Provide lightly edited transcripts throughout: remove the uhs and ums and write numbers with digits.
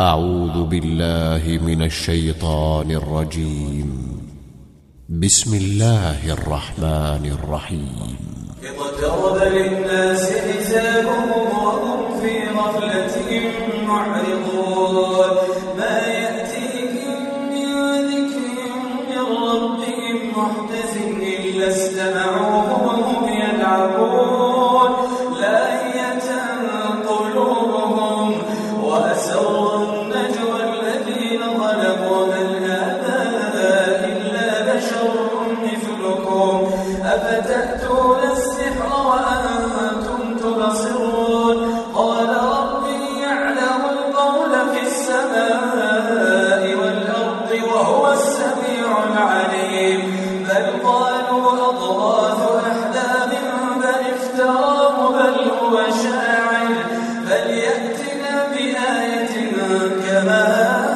أعوذ بالله من الشيطان الرجيم. بسم الله الرحمن الرحيم. اقترب للناس حسابهم وهم في غفلة معرضون ما يأتيهم من ذكر من ربهم محدث إلا استمعوه وهم يلعبون لاهية قلوبهم وأسروا النجوى الذين ظلموا هل هذا إلا بشر مثلكم أفتأتون السحر وأنتم تبصرون قال ربي يعلم القول في السماء والأرض وهو السميع العليم بل قالوا أضغاث أحلام بل افتراه بل هو شاعر فليأتنا بآية كما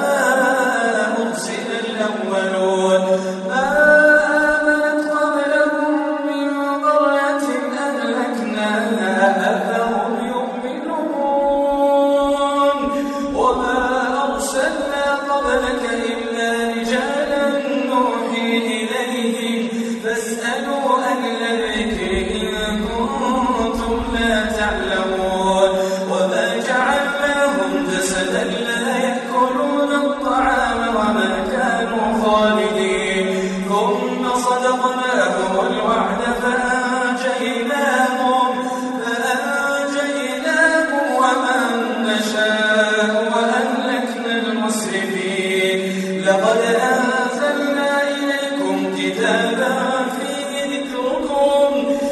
أرسل الأولون ما آمنت قبلهم من قرية أهلكناها أفهم يؤمنون وما أرسلنا قبلك إلا رجالا نوحي إليهم فاسألوا أهل الذكر إن كنتم لا تعلمون وما جعلناهم جسدا لا يأكلون الطعام وما كانوا خالدين ثم صدقناهم الوعد فأنجيناهم ومن نشاء وأهلكنا المسرفين لقد أنزلنا إليكم كتابا فيه ذكركم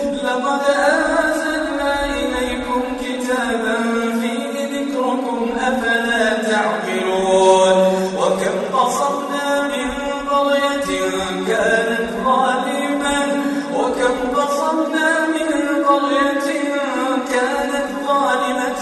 أفلا تعقلون وكم قصمنا من قرية كانت ظالمة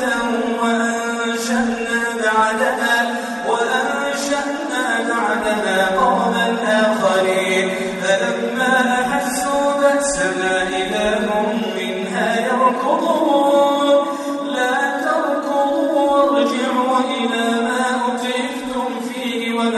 وأنشأنا بعدها قوما آخرين فلما أحسوا بأسنا إذا هم منها يركضون لا تركضوا وارجعوا إلى ما أترفتم فيه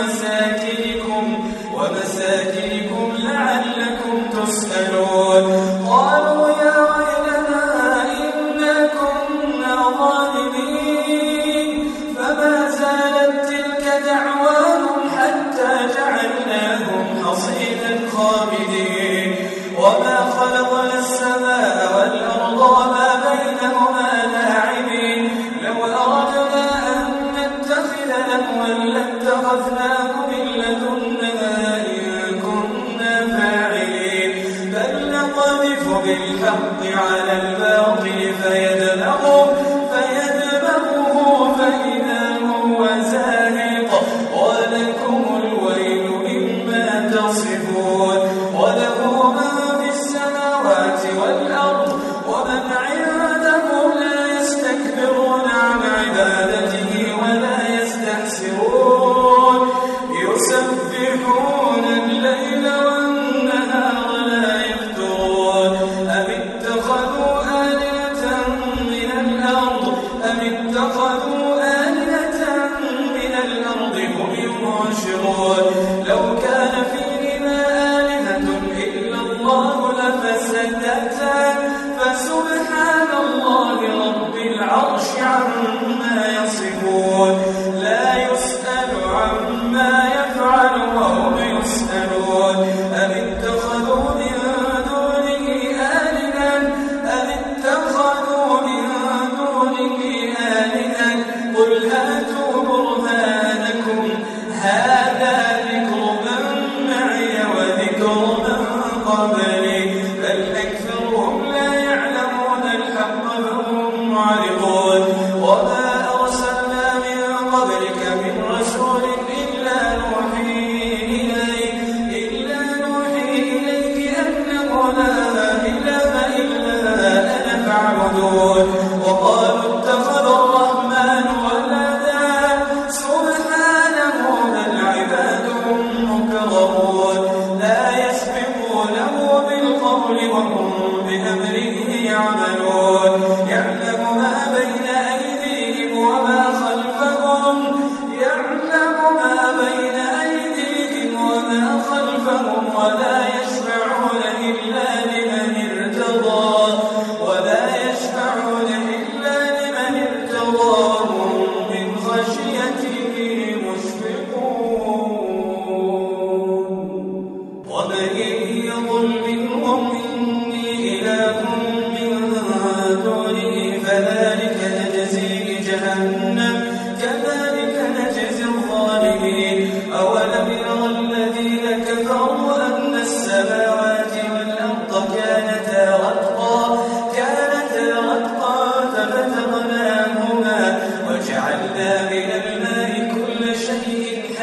ومساكنكم لعلكم تسألون قالوا يا ويلنا إنا كنا ظالمين فما زالت تلك دعواهم حتى جعلناهم حصيدا خامدين وما خلقنا السماء والأرض وما بينهما لاعبين لو أردنا أن نتخذ لهوا لاتخذناه من لدنا إن كنا فاعلين بل نقذف بالحق على الباطل فيدمغه فإذا هو زاهق ولكم الويل مما تصفون وله من في السماوات والأرض ومن عنده لا يستكبرون عن عبادته ولا يستحسرون يسبحون الليل والنهار لا يفترون أم اتخذوا آلهة من الأرض هم ينشرون لو كان فيهما آلهة إلا الله لفسدتا فسبحان الله رب العرش عما يصفون لا يسأل عما يفعل وهم يسألون أم اتخذوا من دونه آلهة قل هاتوا برهانكم هذا ذكر من معي وذكر من قبلي بل أكثرهم لا يعلمون الحق فهم معرضون وما أرسلنا من قبلك من رسول إلا نوحي إليك أنه لا إله إلا أنا فاعبدون وقالوا اتخذ الرحمن ولدا سبحانه بل عباد مكرمون لا يسبقونه بالقول وهم بأمره يعملون يعلم ما بين أيديهم وما خلفهم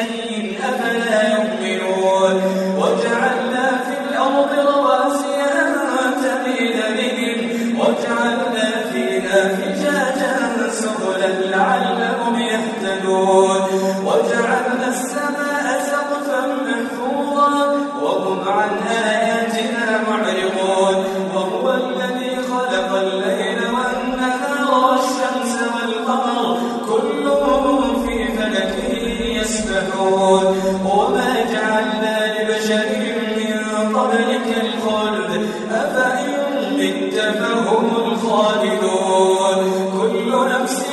حي أفلا يؤمنون وجعلنا في الأرض رواسي أن تميد بهم وجعلنا فيها فجاجا سبلا لعلهم يهتدون وجعلنا السماء سقفا محفوظا وهم عن آياتنا معرضون وهو الذي خلق الليل والنهار والشمس والقمر كل في فلك يسبحون وما جعلنا لبشر من قبلك الخلد أفإن مت فهم الخالدون كل نفس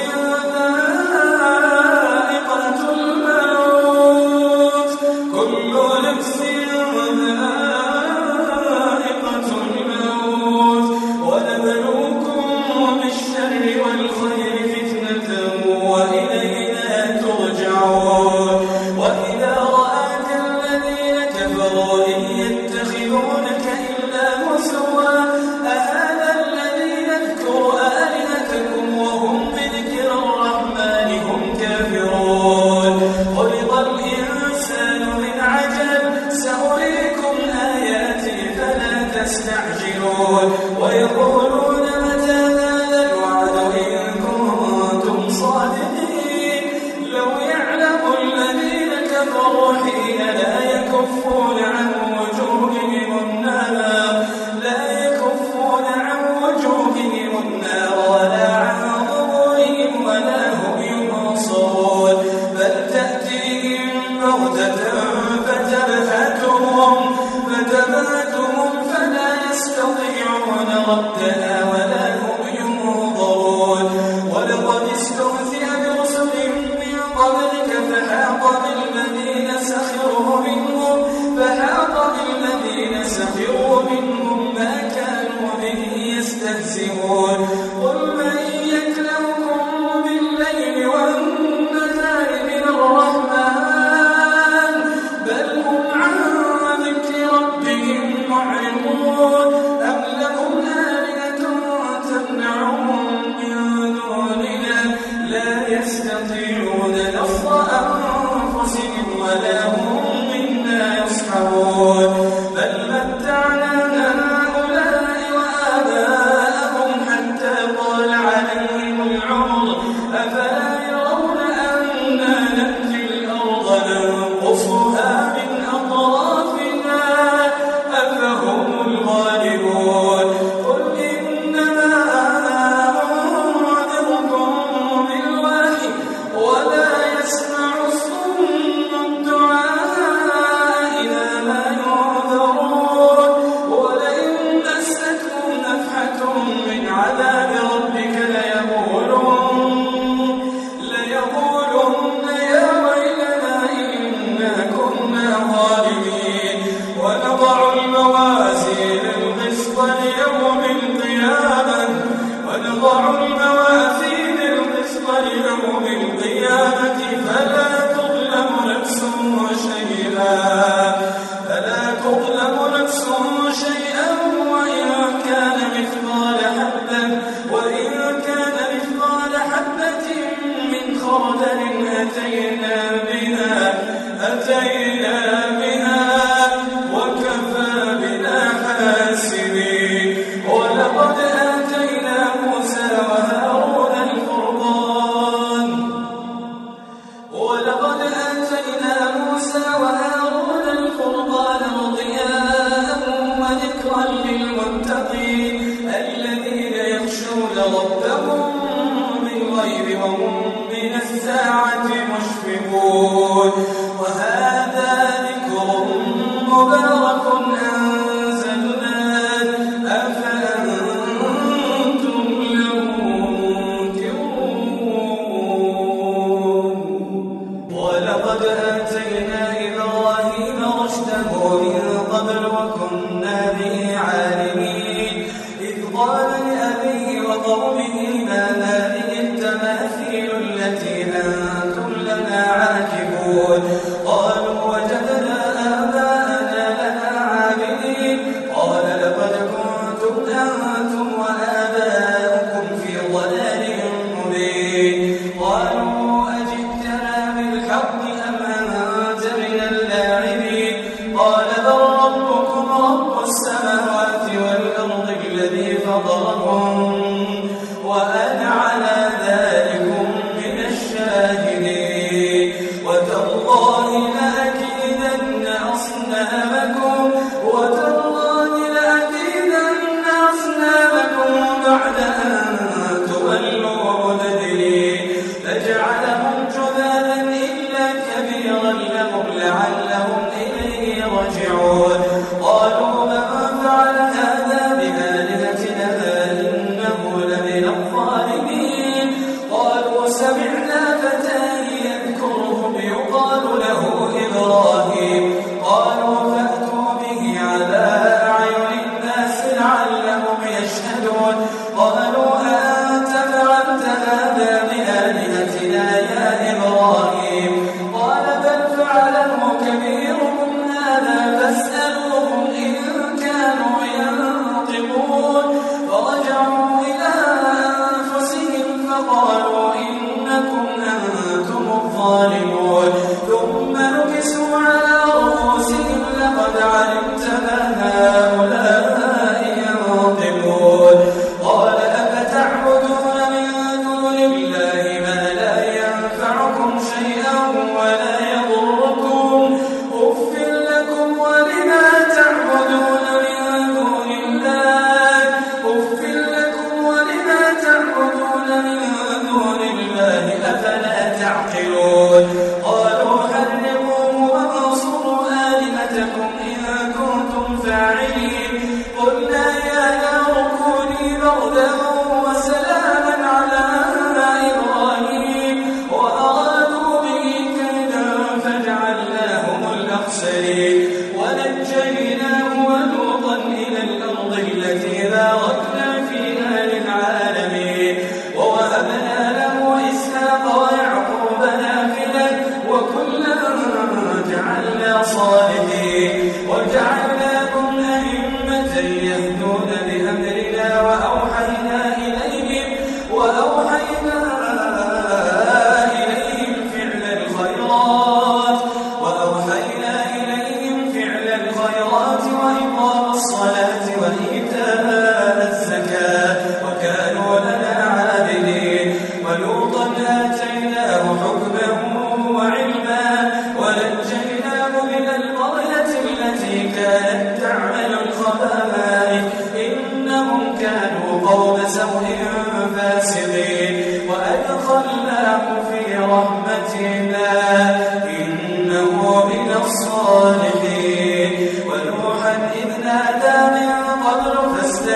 ويقولون متى هذا الوعد إن كنتم صادقين لو يعلم الذين كفروا حين لا يكفون عن وجوههم النار ولا عن ظهورهم ولا هم ينصرون بل تأتيهم بغتة فتبهتهم فلا يستطيعون ردها ولا هم ينظرون ولقد استهزئ برسل من قبلك فحاق بالذين سخروا منهم ما كانوا به يستهزئون قل من يكلؤكم بالليل والنهار من الرحمن بل هم عن ذكر ربهم معرضون أم لهم آلهة تمنعهم من دوننا لا يستطيعون نصر أنفسهم ولا هم منا يصحبون بل متعنا هؤلاء وآباءهم حتى طال عليهم العمر أفلا يرون أنا نأتي الأرض ننقصها من أطرافنا أفهم الغالبون قل إنما أنذركم بالوحي ولا يسمع الصم الدعاء إذا ما ينذرون ولئن مستكم نفحة من عذاب ربك ليقولن يا ويلنا إنا كنا ظالمين ونضع الموازين القسط ليوم القيامة فلا تظلم نفس شيئا وإن كان مثقال حبة من خردل أتينا بها وكفى بنا حاسبين ولقد آتينا موسى وهارون الفرقان وضياء وذكرا للمتقين الذين يخشون ربهم بالغيب وهم من الساعة مشفقون وهذا ذكر مبارك أنزلناه أفأنتم له منكرون ولقد آتينا إبراهيم رشده من قبل وكنا به عالمين إذ قال لأبيه وقومه ما هذه التماثيل التي أنتم لنا عاكفون قالوا وجدنا آباءنا لها عابدين قال لقد كنتم أنتم وآباؤكم في ضلال مبين قالوا أجئتنا بالحق أم أنت وتالله لأكيدن أصنامكم بعد أن تولوا مدبرين فجعلهم جذاذا إلا كبيرا لهم لعلهم إليه رجعون قالوا من فعل هذا بآلهتنا إنه لمن الظالمين قالوا سمعنا فتى يذكرهم يقال له إبراهيم قالوا فأتوا به على أعين الناس لعلهم يشهدون قالوا أنت فعلت هذا بآلهتنا يا إبراهيم قال بل فعله كبيرهم هذا فاسألوهم إن كانوا ينطقون فرجعوا إلى أنفسهم فقالوا إنكم أنتم الظالمون ثم نكسوا على رؤوسهم لقد علمت ما هؤلاء ينطقون قال أفتعبدون من دون الله ما لا ينفعكم شيئا ولا يضركم أف لكم ولما تعبدون من دون الله أف لكم ولما تعبدون من دون الله أفلا تعقلون قالوا حرقوه وانصروا آلهتكم إن كنتم فاعلين قلنا يا نار كوني بردا وسلاما على إبراهيم وأرادوا به كيدا فجعلناهم الأخسرين ونجيناه ولوطا إلى الأرض التي باركنا فيها للعالمين ووهبنا له إسحاق ويعقوب نافلة وكلا جعلنا صالحين وجعلناكم أئمة يهدون بأمرنا وأوحينا إليهم فعل الخيرات وإقام الصلاة وإيتاء الزكاة وكانوا لنا عابدين ولوطا آتيناه حكما وعلما ونجيناه من القرية التي كانت تعمل الخبائث إنهم كانوا قوم سوء فاسقين وأدخلناه في رحمتنا إنه من الصالحين ونوحا إذ نادى من قبل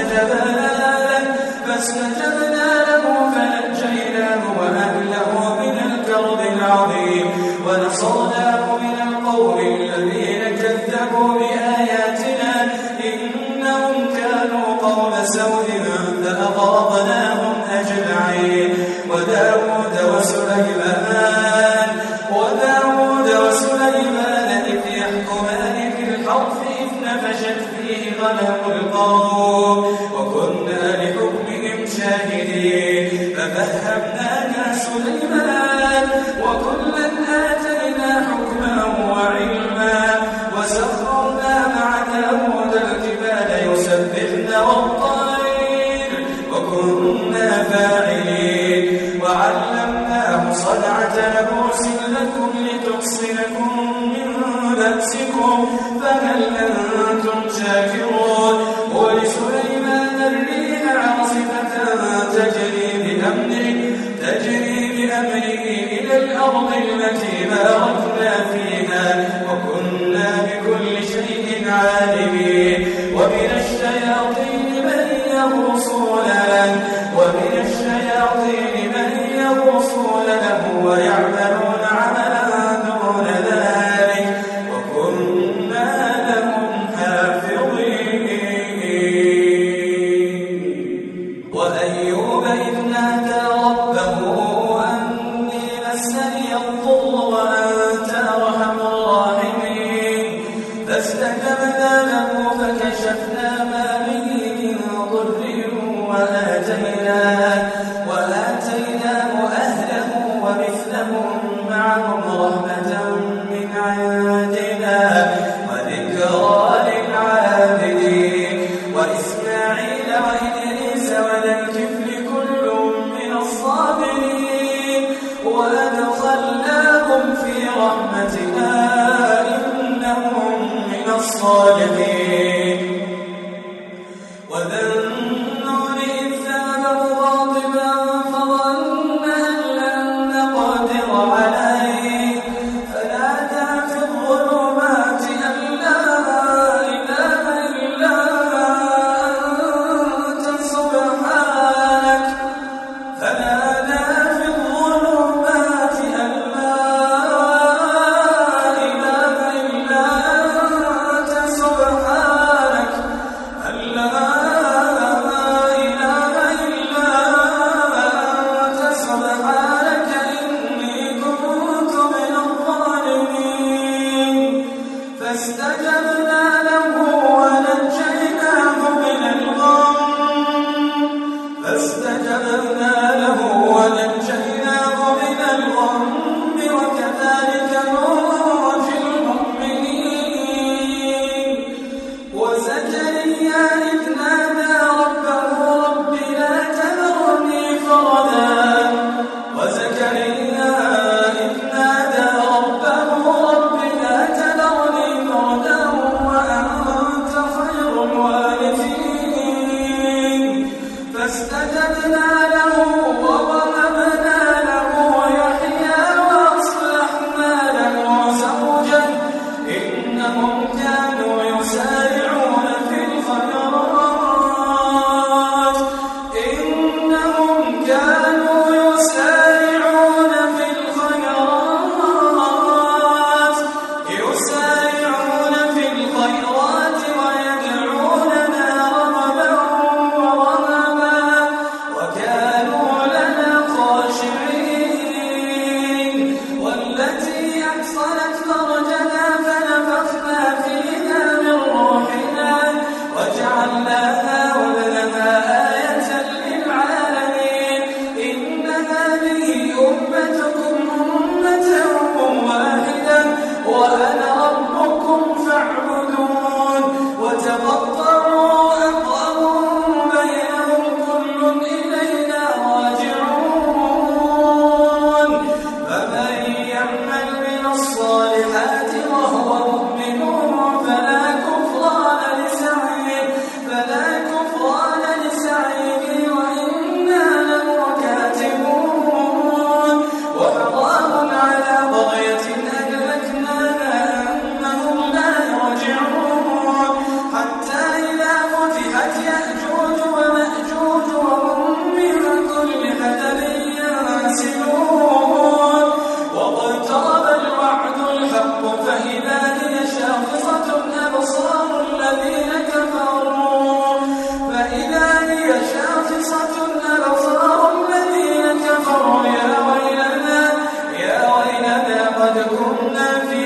فاستجبنا له فنجيناه وأهله من الكرب العظيم ونصرناه من القوم الذين كذبوا بآياتنا إنهم كانوا قوم سوء فأغرقناهم أجمعين وداود وسليمان إذ يحكمان في الحرث إذ نفشت فيه غنم القوم وكنا لحكمهم شاهدين ففهمناها سليمان وكلا آتينا حكما وعلما وسخرنا مع داود الجبال يسبحن والطير وكنا فاعلين وعلمناه صنعة لبوس لكم لتحصنكم من بأسكم فهل أنتم شاكرون ولسليمان الريح عاصفة تجري بأمره إلى الأرض التي باركنا فيها وكنا بكل شيء عالمين ومن الشياطين من يغوصون له ويعملون عملا دون ذلك وكنا لهم حافظين وأيوب إذ نادى ربه أني مسني الضر وأنت أرحم الراحمين فاستجبنا له فكشفنا ما به من ضر وآتيناه أهله ومثلهم معهم رحمة من عندنا وذكرى للعابدين وإسماعيل وإدريس وذا الكفل كل من الصابرين وأدخلناهم في رحمتنا الصالحين وذا النون إذ ذهب مغاضبا فظن أن لن نقدر عليه فنادى في الظلمات أن لا إله إلا أنت سبحانك فنادى في الظلمات أن لا إله إلا أنت سبحانك أن لا إله إلا أنت سبحانك إني كنت من الظالمين فاستجبنا له ونجيناه من الغم وكذلك ننجي المؤمنين وزكريا إذ نادى ربه رب لا تذرني فردا وأنت خير الوارثين فاستجبنا له ووهبنا له يحيى وأصلحنا له زوجا إنهم كانوا يسارعون في الخيرات ويدعوننا رغبا ورهبا وكانوا لنا خاشعين والتي أحصنت فرجها فنفخنا فيها من روحنا وجعلناها وابنها آية للعالمين إن هذه أمتكم أمة واحدة وأنا ربكم فاعبدون وتقطعوا أمرهم بينهم كل إلينا راجعون فمن يعمل من الصالحات وهو مؤمن فلا كفران لسعيه وإنا له كاتبون وحرام على قرية أهلكناها أنهم لا يرجعون حتى إذا فتحت يأجوج ومأجوج وهم من كل حدب ينسلون واقترب الوعد الحق فإذا هي شاخصة أبصار الذين كفروا يا ويلنا قد كنا في